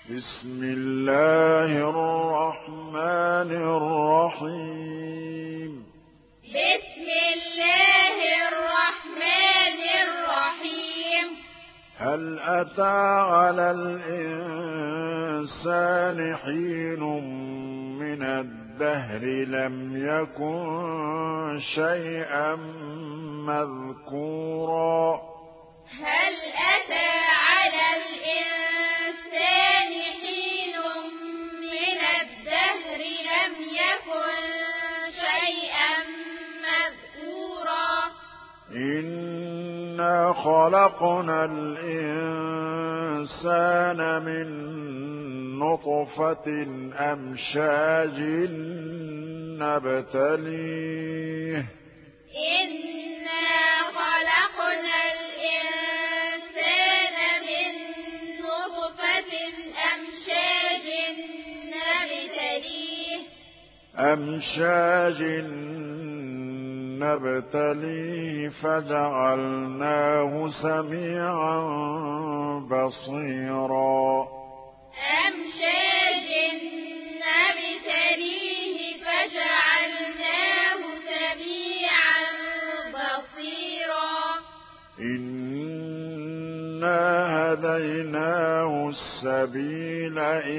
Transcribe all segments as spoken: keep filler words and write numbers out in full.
بسم الله الرحمن الرحيم بسم الله الرحمن الرحيم هل أتى على الإنسان حين من الدهر لم يكن شيئا مذكورا هل أتى على الإنسان حين من الدهر لم يكن شيئا مذكورا إنا خلقنا الإنسان من نطفة أمشاج نبتليه إنا خلقنا الإنسان من نطفة أمشاج نبتليه أمشاج نبتليه فجعلناه سميعا بصيرا أمشاج نبتليه فجعلناه سميعا بصيرا إنا هديناه السبيل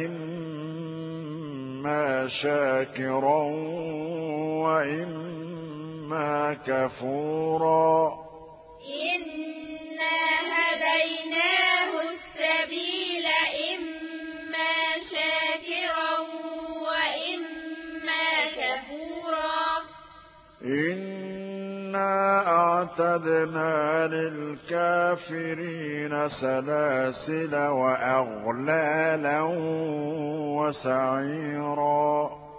إما شاكرا وإما كفورا إنا هديناه السبيل إما شاكرا وإما كفورا إنا أعتدنا للكافرين سلاسل وأغلالا وسعيرا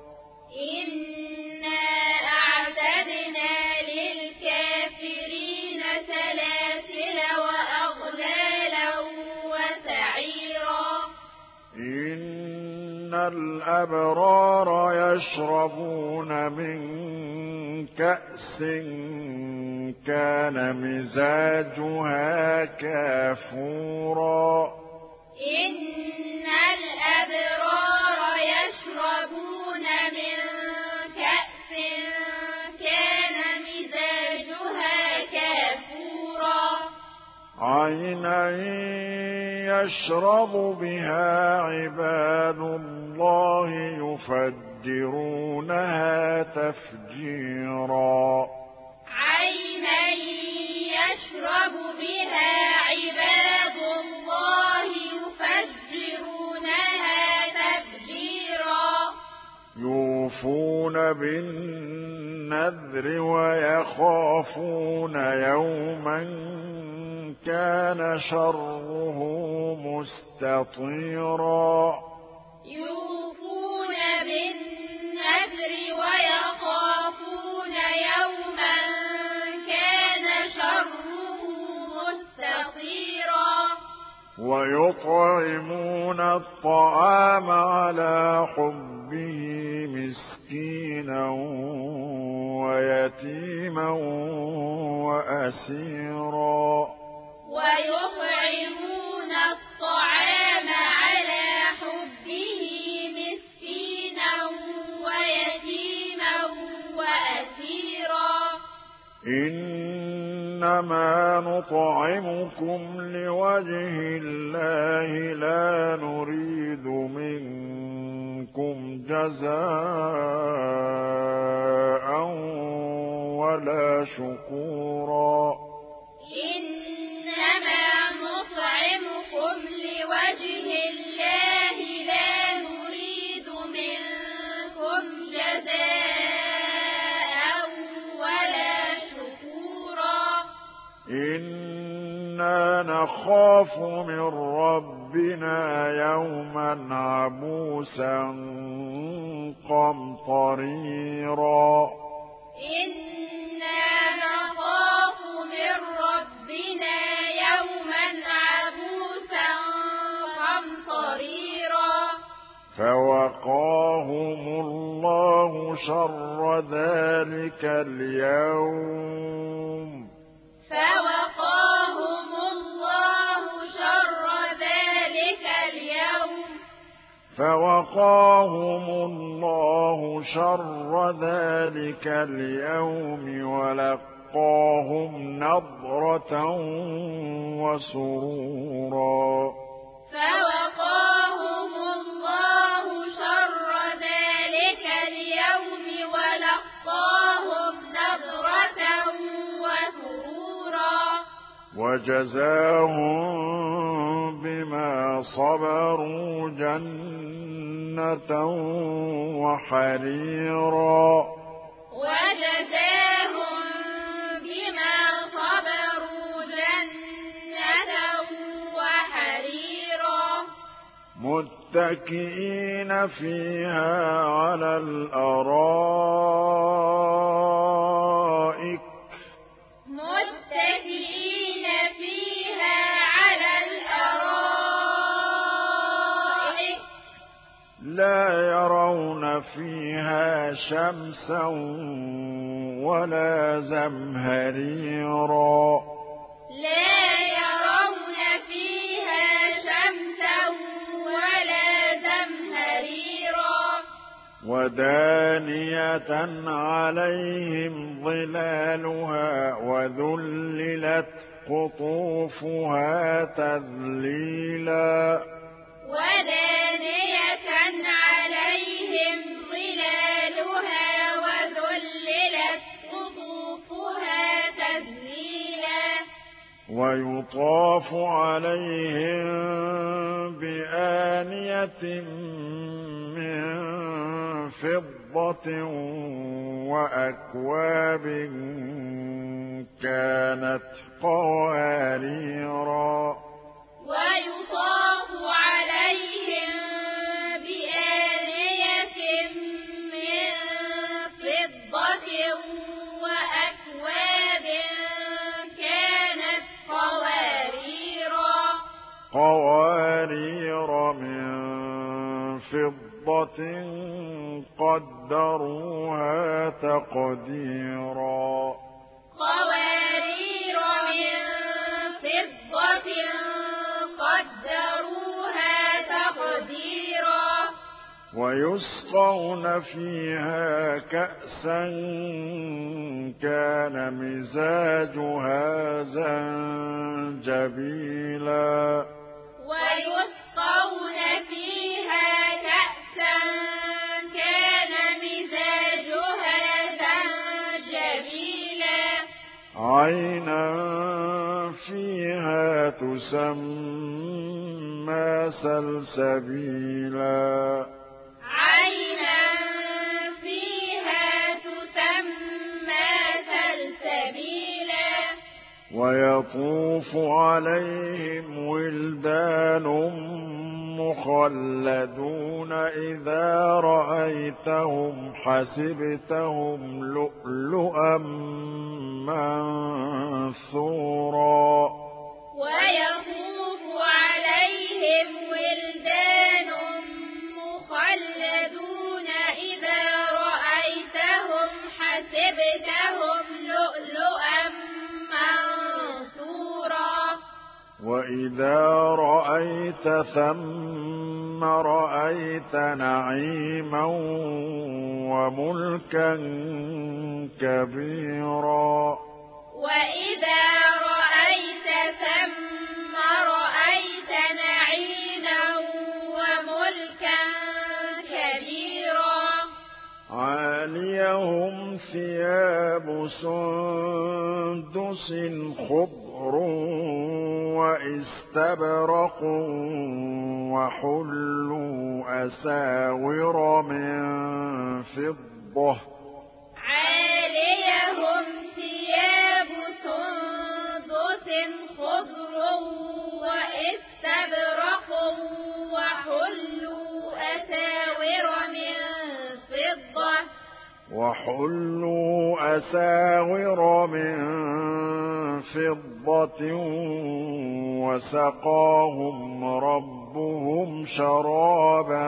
إنا أعتدنا للكافرين سلاسل وأغلالا وسعيرا إن الأبرار يشربون من كأس كان مزاجها كافورا إن الأبرار يشربون من كأس كان مزاجها كافورا عينا يشرب بها عباد الله يفجرونها تفجيرا عينا يشرب بها عباد الله يفجرونها تفجيرا يوفون بالنذر ويخافون يوما كان شره مستطيرا يوفون بالنذر ويخافون يوما كان شره مستطيرا ويطعمون الطعام على حبه مسكينا ويتيما وأسيرا ويطعمون الطعام على حبه مسكينا ويتيما وأسيرا إنما نطعمكم لوجه الله لا نريد منكم جزاء ولا شكورا إنما نطعمكم لوجه الله لا نريد منكم جزاء ولا شكورا إنا نخاف من ربنا يوما عبوسا قمطريرا إنا نخاف من ربنا يوما عبوسا قمطريرا فوقاهم الله شر ذلك اليوم فوقاهم الله شر ذلك اليوم فوقاهم الله شر ذلك اليوم ولقاهم نضرة وسرورا فوقاهم الله شر ذلك اليوم ولقاهم نضرة وسرورا وجزاهم بما صبروا جنة وحريرا وجزاهم بما صبروا جنة وحريرا متكئين فيها على الأرائك متكئين فيها على الأرائك لا يرون فيها شمسا ولا زمهريرا لا يرون فيها شمسا ولا زمهريرا ودانية عليهم ظلالها وذللت قطوفها تذليلا ودانية عليهم ظلالها وذللت قطوفها تذليلا ويطاف عليهم بآنية من فضة وأكواب كانت قواريرا ويطاف عليهم بآنية من فضة وأكواب كانت قواريرا قوارير من فضة قدروها تقديرا قوارير من فضة قدروها تقديرا ويسقون فيها كأسا كان مزاجها زنجبيلا ويسقون فيها كأسا كان مزاجها زنجبيلا عينا فيها تسمى سلسبيلا عينا فيها تسمى سلسبيلا ويطوف عليهم ولدان مخلدون إذا رأيتهم حسبتهم لؤلؤا منثورا ويطوف عليهم ولدان مخلدون إذا رأيتهم حسبتهم لؤلؤا منثورا وإذا رأيت ثم رأيت نعيما وملكا كبيرا وإذا رأيت ثم رأيت نعيما وملكا كبيرا عاليهم ثياب سندس خضر واستبرق وحلوا أساور من فضة عاليهم ثياب سندس خضر واستبرق وحلوا أساور من فضة وحلوا أساور من فضة وسقاهم ربهم شرابا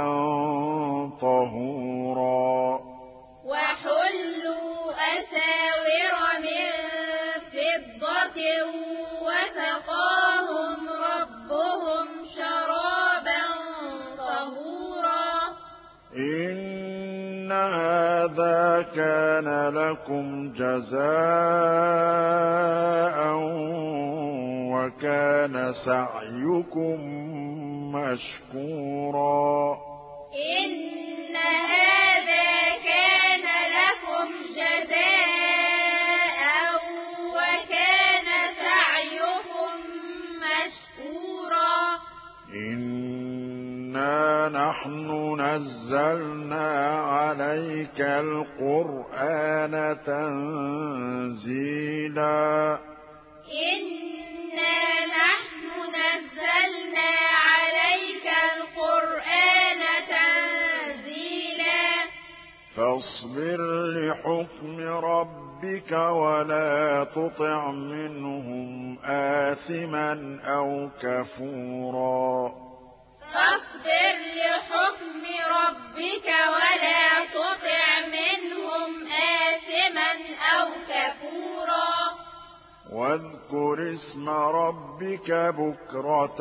طهورا وحلوا أساور من فضة وسقاهم ربهم شرابا طهورا هذا كان لكم جزاء وكان سعيكم مشكورا إن هذا كان لكم جزاء وكان سعيكم مشكورا إنا نحن نزلنا عليك القرآن تنزيلا إنا نحن نزلنا عليك القرآن تنزيلا فاصبر لحكم ربك ولا تطع منهم آثما أو كفورا فاصبر لحكم ربك ولا تطع منهم آثما أو كفورا واذكر اسم ربك بكرة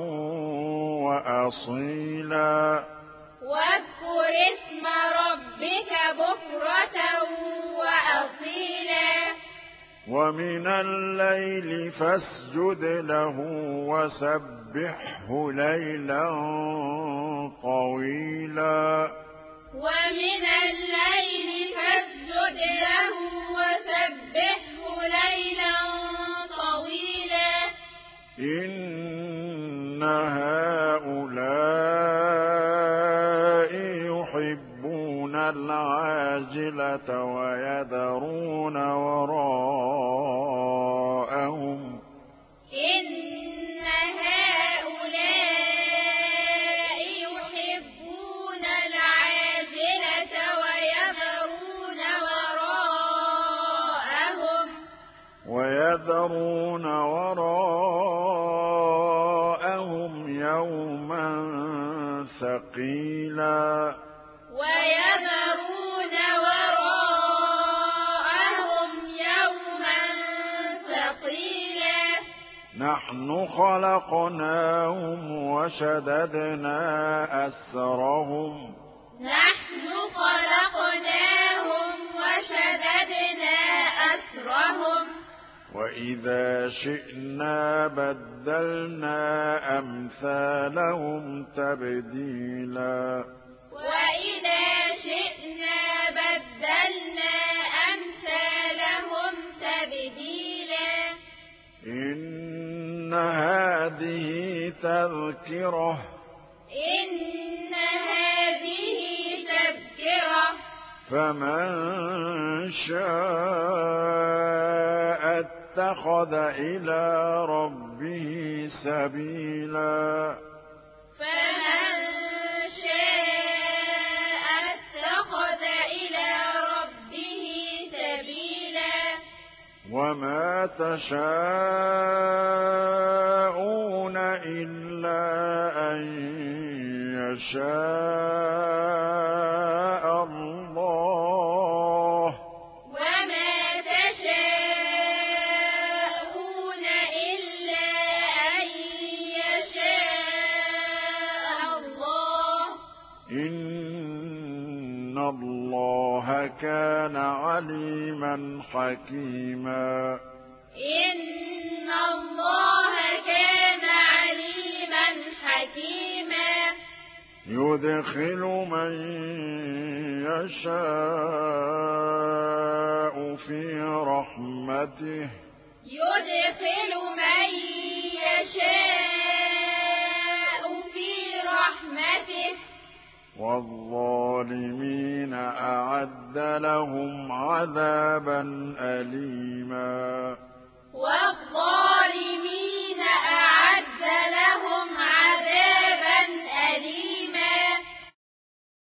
وأصيلا واذكر اسم ربك بكرة وأصيلا ومن الليل فاسجد له وسبحه ليلا طويلا ومن الليل فاسجد له وسبحه ليلا طويلا إن هؤلاء يحبون العاجلة ويذرون وراءهم إن هؤلاء يحبون العاجلة ويذرون وراءهم ويذرون وراءهم يوما ثقيلا ويذرون وراءهم يوما ثقيلا نحن خلقناهم وشددنا أسرهم نحن خلقناهم وشددنا أسرهم وإذا شئنا بدلنا أمثالهم تبديلا وإذا شئنا بدلنا أمثالهم تبديلا إن هذه تذكرة إن هذه تذكرة فمن شاء اتخذ إلى ربه سبيلا فمن شاء اتخذ إلى ربه سبيلا وما تشاءون إلا أن يشاء الله وما تشاءون إلا أن يشاء الله إن الله كان عليما حكيما إن الله كان عليما حكيما يدخل من يشاء في رحمته يدخل من يشاء في رحمته والظالمين أعد لهم عذابا أليما